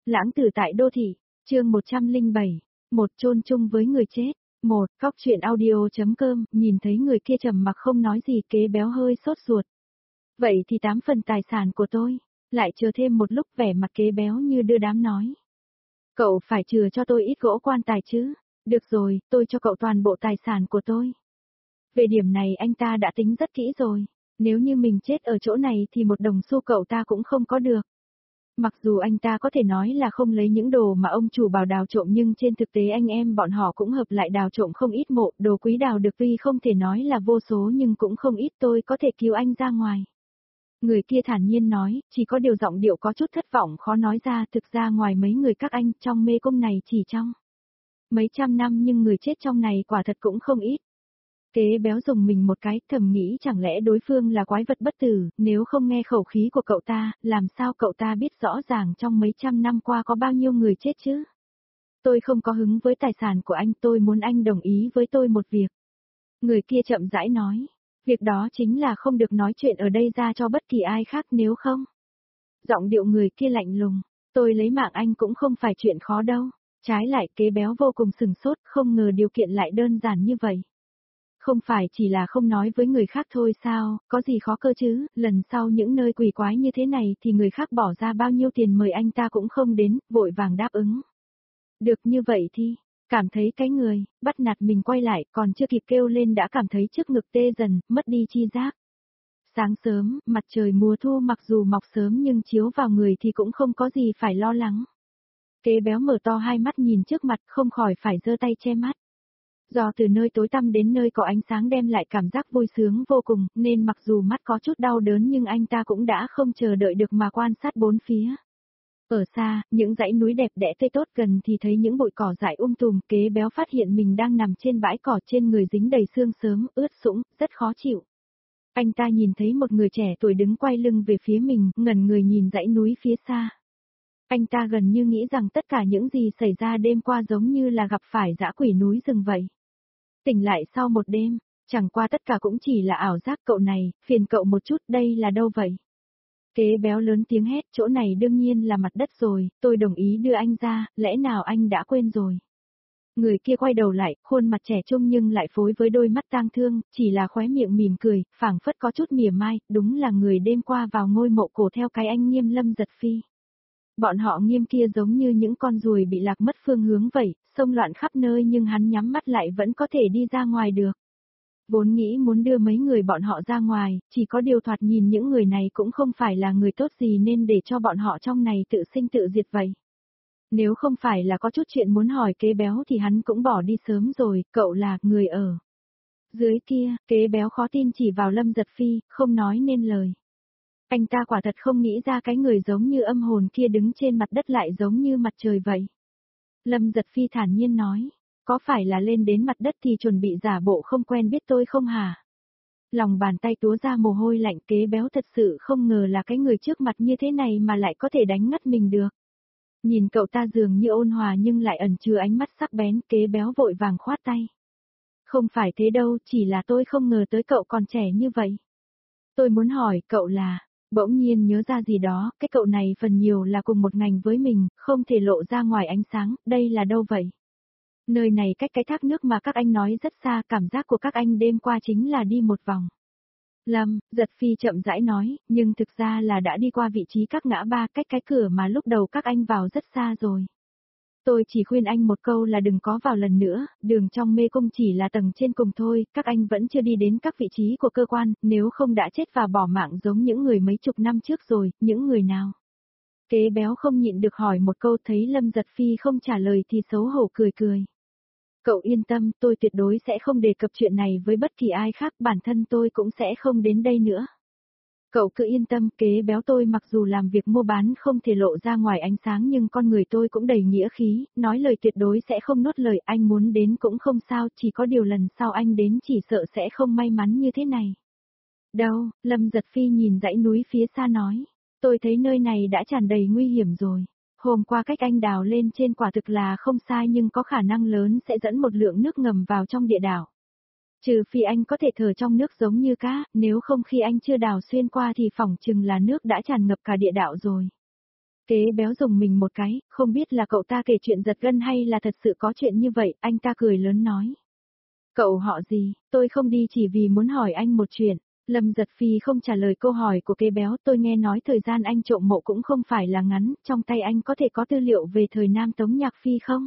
Lãng tử tại đô thị, chương 107, một chôn chung với người chết. Một, Cóc truyện audio.com, nhìn thấy người kia trầm mặc không nói gì, Kế Béo hơi sốt ruột. Vậy thì 8 phần tài sản của tôi. Lại chờ thêm một lúc, vẻ mặt Kế Béo như đưa đám nói. Cậu phải chừa cho tôi ít gỗ quan tài chứ. Được rồi, tôi cho cậu toàn bộ tài sản của tôi. Về điểm này anh ta đã tính rất kỹ rồi. Nếu như mình chết ở chỗ này thì một đồng xu cậu ta cũng không có được. Mặc dù anh ta có thể nói là không lấy những đồ mà ông chủ bảo đào trộm, nhưng trên thực tế anh em bọn họ cũng hợp lại đào trộm không ít mộ, đồ quý đào được tuy không thể nói là vô số nhưng cũng không ít, tôi có thể cứu anh ra ngoài. Người kia thản nhiên nói, chỉ có điều giọng điệu có chút thất vọng khó nói ra, thực ra ngoài mấy người các anh trong mê cung này chỉ trong mấy trăm năm nhưng người chết trong này quả thật cũng không ít. Kế Béo dùng mình một cái, thầm nghĩ chẳng lẽ đối phương là quái vật bất tử, nếu không nghe khẩu khí của cậu ta, làm sao cậu ta biết rõ ràng trong mấy trăm năm qua có bao nhiêu người chết chứ? Tôi không có hứng với tài sản của anh, tôi muốn anh đồng ý với tôi một việc. Người kia chậm rãi nói, việc đó chính là không được nói chuyện ở đây ra cho bất kỳ ai khác, nếu không. Giọng điệu người kia lạnh lùng, tôi lấy mạng anh cũng không phải chuyện khó đâu. Trái lại, Kế Béo vô cùng sừng sốt, không ngờ điều kiện lại đơn giản như vậy. Không phải chỉ là không nói với người khác thôi sao, có gì khó cơ chứ, lần sau những nơi quỷ quái như thế này thì người khác bỏ ra bao nhiêu tiền mời anh ta cũng không đến, vội vàng đáp ứng. Được như vậy thì, cảm thấy cái người, bắt nạt mình quay lại, còn chưa kịp kêu lên đã cảm thấy trước ngực tê dần, mất đi chi giác. Sáng sớm, mặt trời mùa thu mặc dù mọc sớm nhưng chiếu vào người thì cũng không có gì phải lo lắng. Kế Béo mở to hai mắt nhìn trước mặt không khỏi phải giơ tay che mắt. Do từ nơi tối tăm đến nơi có ánh sáng đem lại cảm giác vui sướng vô cùng, nên mặc dù mắt có chút đau đớn nhưng anh ta cũng đã không chờ đợi được mà quan sát bốn phía. Ở xa, những dãy núi đẹp đẽ tươi tốt, gần thì thấy những bụi cỏ dại tùm, Kế Béo phát hiện mình đang nằm trên bãi cỏ, trên người dính đầy sương sớm, ướt sũng, rất khó chịu. Anh ta nhìn thấy một người trẻ tuổi đứng quay lưng về phía mình, ngẩn người nhìn dãy núi phía xa. Anh ta gần như nghĩ rằng tất cả những gì xảy ra đêm qua giống như là gặp phải dã quỷ núi rừng vậy. Tỉnh lại sau một đêm, chẳng qua tất cả cũng chỉ là ảo giác. Cậu này, phiền cậu một chút, đây là đâu vậy? Kế Béo lớn tiếng hét, chỗ này đương nhiên là mặt đất rồi, tôi đồng ý đưa anh ra, lẽ nào anh đã quên rồi? Người kia quay đầu lại, khuôn mặt trẻ trung nhưng lại phối với đôi mắt tang thương, chỉ là khóe miệng mỉm cười, phảng phất có chút mỉa mai, đúng là người đêm qua vào ngôi mộ cổ theo cái anh Nghiêm Lâm Giật Phi. Bọn họ Nghiêm kia giống như những con ruồi bị lạc mất phương hướng vậy, xông loạn khắp nơi nhưng hắn nhắm mắt lại vẫn có thể đi ra ngoài được. Vốn nghĩ muốn đưa mấy người bọn họ ra ngoài, chỉ có điều thoạt nhìn những người này cũng không phải là người tốt gì nên để cho bọn họ trong này tự sinh tự diệt vậy. Nếu không phải là có chút chuyện muốn hỏi Kế Béo thì hắn cũng bỏ đi sớm rồi, cậu là người ở dưới kia. Kế Béo khó tin chỉ vào Lâm Giật Phi, không nói nên lời. Anh ta quả thật không nghĩ ra cái người giống như âm hồn kia đứng trên mặt đất lại giống như mặt trời vậy. Lâm Giật Phi thản nhiên nói, có phải là lên đến mặt đất thì chuẩn bị giả bộ không quen biết tôi không hả? Lòng bàn tay túa ra mồ hôi lạnh. Kế Béo thật sự không ngờ là cái người trước mặt như thế này mà lại có thể đánh ngất mình được. Nhìn cậu ta dường như ôn hòa nhưng lại ẩn chứa ánh mắt sắc bén, Kế Béo vội vàng khoát tay. Không phải thế đâu, chỉ là tôi không ngờ tới cậu còn trẻ như vậy. Tôi muốn hỏi cậu là, bỗng nhiên nhớ ra gì đó, cái cậu này phần nhiều là cùng một ngành với mình, không thể lộ ra ngoài ánh sáng, đây là đâu vậy? Nơi này cách cái thác nước mà các anh nói rất xa, cảm giác của các anh đêm qua chính là đi một vòng. Lâm Giật Phi chậm rãi nói, nhưng thực ra là đã đi qua vị trí các ngã ba, cách cái cửa mà lúc đầu các anh vào rất xa rồi. Tôi chỉ khuyên anh một câu là đừng có vào lần nữa, đường trong mê cung chỉ là tầng trên cùng thôi, các anh vẫn chưa đi đến các vị trí của cơ quan, nếu không đã chết và bỏ mạng giống những người mấy chục năm trước rồi, những người nào? Kế Béo không nhịn được hỏi một câu, thấy Lâm Giật Phi không trả lời thì xấu hổ cười cười. Cậu yên tâm, tôi tuyệt đối sẽ không đề cập chuyện này với bất kỳ ai khác, bản thân tôi cũng sẽ không đến đây nữa. Cậu cứ yên tâm, Kế Béo tôi mặc dù làm việc mua bán không thể lộ ra ngoài ánh sáng nhưng con người tôi cũng đầy nghĩa khí, nói lời tuyệt đối sẽ không nuốt lời, anh muốn đến cũng không sao, chỉ có điều lần sau anh đến chỉ sợ sẽ không may mắn như thế này. Đâu, Lâm Giật Phi nhìn dãy núi phía xa nói, tôi thấy nơi này đã tràn đầy nguy hiểm rồi. Hôm qua cách anh đào lên trên quả thực là không sai nhưng có khả năng lớn sẽ dẫn một lượng nước ngầm vào trong địa đảo. Trừ phi anh có thể thở trong nước giống như cá, nếu không khi anh chưa đào xuyên qua thì phỏng chừng là nước đã tràn ngập cả địa đạo rồi. Kế béo dùng mình một cái, không biết là cậu ta kể chuyện giật gân hay là thật sự có chuyện như vậy, anh ta cười lớn nói. Cậu họ gì, tôi không đi chỉ vì muốn hỏi anh một chuyện. Lâm Giật Phi không trả lời câu hỏi của kế béo, tôi nghe nói thời gian anh trộm mộ cũng không phải là ngắn, trong tay anh có thể có tư liệu về thời Nam Tống Nhạc Phi không?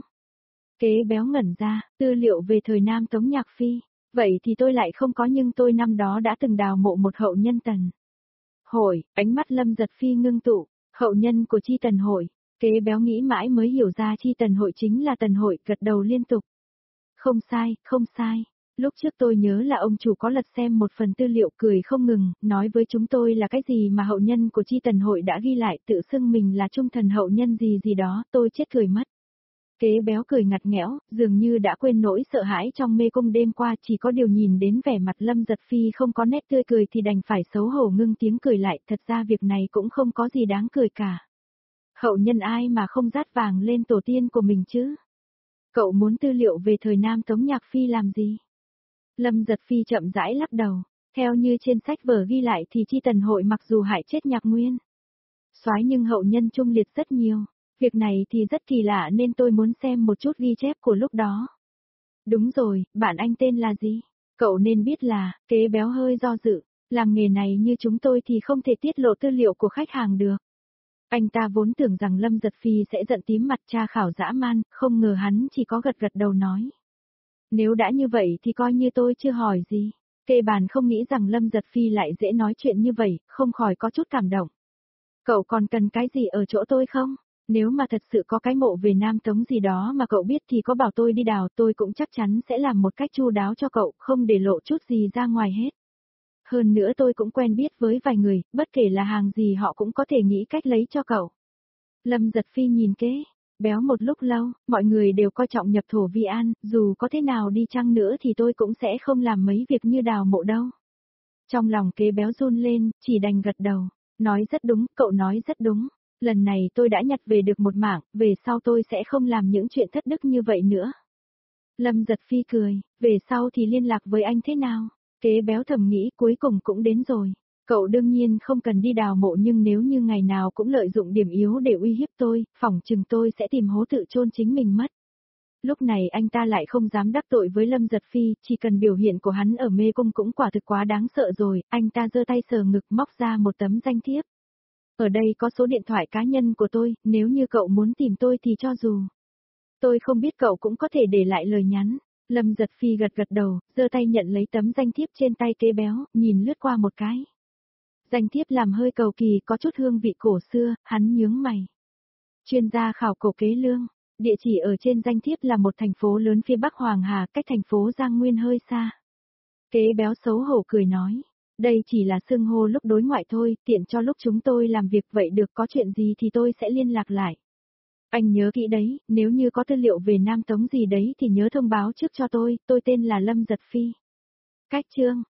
Kế béo ngẩn ra, tư liệu về thời Nam Tống Nhạc Phi, vậy thì tôi lại không có nhưng tôi năm đó đã từng đào mộ một hậu nhân Tần. Hội, ánh mắt Lâm Giật Phi ngưng tụ, hậu nhân của Chi Tần Hội, kế béo nghĩ mãi mới hiểu ra Chi Tần Hội chính là Tần Hội, gật đầu liên tục. Không sai, không sai. Lúc trước tôi nhớ là ông chủ có lật xem một phần tư liệu cười không ngừng, nói với chúng tôi là cái gì mà hậu nhân của Chi Tần Hội đã ghi lại tự xưng mình là trung thần hậu nhân gì gì đó, tôi chết cười mất. Kế béo cười ngặt nghẽo, dường như đã quên nỗi sợ hãi trong mê cung đêm qua, chỉ có điều nhìn đến vẻ mặt Lâm Giật Phi không có nét tươi cười thì đành phải xấu hổ ngưng tiếng cười lại, thật ra việc này cũng không có gì đáng cười cả. Hậu nhân ai mà không dát vàng lên tổ tiên của mình chứ? Cậu muốn tư liệu về thời Nam Tống Nhạc Phi làm gì? Lâm Giật Phi chậm rãi lắc đầu, theo như trên sách vở ghi lại thì Chi Tần Hội mặc dù hại chết Nhạc Nguyên soái nhưng hậu nhân trung liệt rất nhiều. Việc này thì rất kỳ lạ nên tôi muốn xem một chút ghi chép của lúc đó. Đúng rồi, bạn anh tên là gì? Cậu nên biết là, kế béo hơi do dự, làm nghề này như chúng tôi thì không thể tiết lộ tư liệu của khách hàng được. Anh ta vốn tưởng rằng Lâm Giật Phi sẽ giận tím mặt tra khảo dã man, không ngờ hắn chỉ có gật gật đầu nói. Nếu đã như vậy thì coi như tôi chưa hỏi gì. Kê bàn không nghĩ rằng Lâm Giật Phi lại dễ nói chuyện như vậy, không khỏi có chút cảm động. Cậu còn cần cái gì ở chỗ tôi không? Nếu mà thật sự có cái mộ về Nam Tống gì đó mà cậu biết thì có bảo tôi đi đào, tôi cũng chắc chắn sẽ làm một cách chu đáo cho cậu, không để lộ chút gì ra ngoài hết. Hơn nữa tôi cũng quen biết với vài người, bất kể là hàng gì họ cũng có thể nghĩ cách lấy cho cậu. Lâm Giật Phi nhìn kế béo một lúc lâu, mọi người đều coi trọng nhập thổ vi an, dù có thế nào đi chăng nữa thì tôi cũng sẽ không làm mấy việc như đào mộ đâu. Trong lòng kế béo run lên, chỉ đành gật đầu, nói rất đúng, cậu nói rất đúng. Lần này tôi đã nhặt về được một mảng, về sau tôi sẽ không làm những chuyện thất đức như vậy nữa. Lâm Giật Phi cười, về sau thì liên lạc với anh thế nào? Kế béo thầm nghĩ cuối cùng cũng đến rồi. Cậu đương nhiên không cần đi đào mộ nhưng nếu như ngày nào cũng lợi dụng điểm yếu để uy hiếp tôi, phỏng chừng tôi sẽ tìm hố tự chôn chính mình mất. Lúc này anh ta lại không dám đắc tội với Lâm Giật Phi, chỉ cần biểu hiện của hắn ở mê cung cũng quả thực quá đáng sợ rồi, anh ta giơ tay sờ ngực móc ra một tấm danh thiếp. Ở đây có số điện thoại cá nhân của tôi, nếu như cậu muốn tìm tôi thì cho dù. Tôi không biết cậu cũng có thể để lại lời nhắn. Lâm Giật Phi gật gật đầu, giơ tay nhận lấy tấm danh thiếp trên tay kế béo, nhìn lướt qua một cái. Danh thiếp làm hơi cầu kỳ, có chút hương vị cổ xưa, hắn nhướng mày. Chuyên gia khảo cổ Kế Lương, địa chỉ ở trên danh thiếp là một thành phố lớn phía Bắc Hoàng Hà, cách thành phố Giang Nguyên hơi xa. Kế béo xấu hổ cười nói. Đây chỉ là xưng hô lúc đối ngoại thôi, tiện cho lúc chúng tôi làm việc vậy được, có chuyện gì thì tôi sẽ liên lạc lại. Anh nhớ kỹ đấy, nếu như có tư liệu về Nam Tống gì đấy thì nhớ thông báo trước cho tôi tên là Lâm Giật Phi. Cách chương.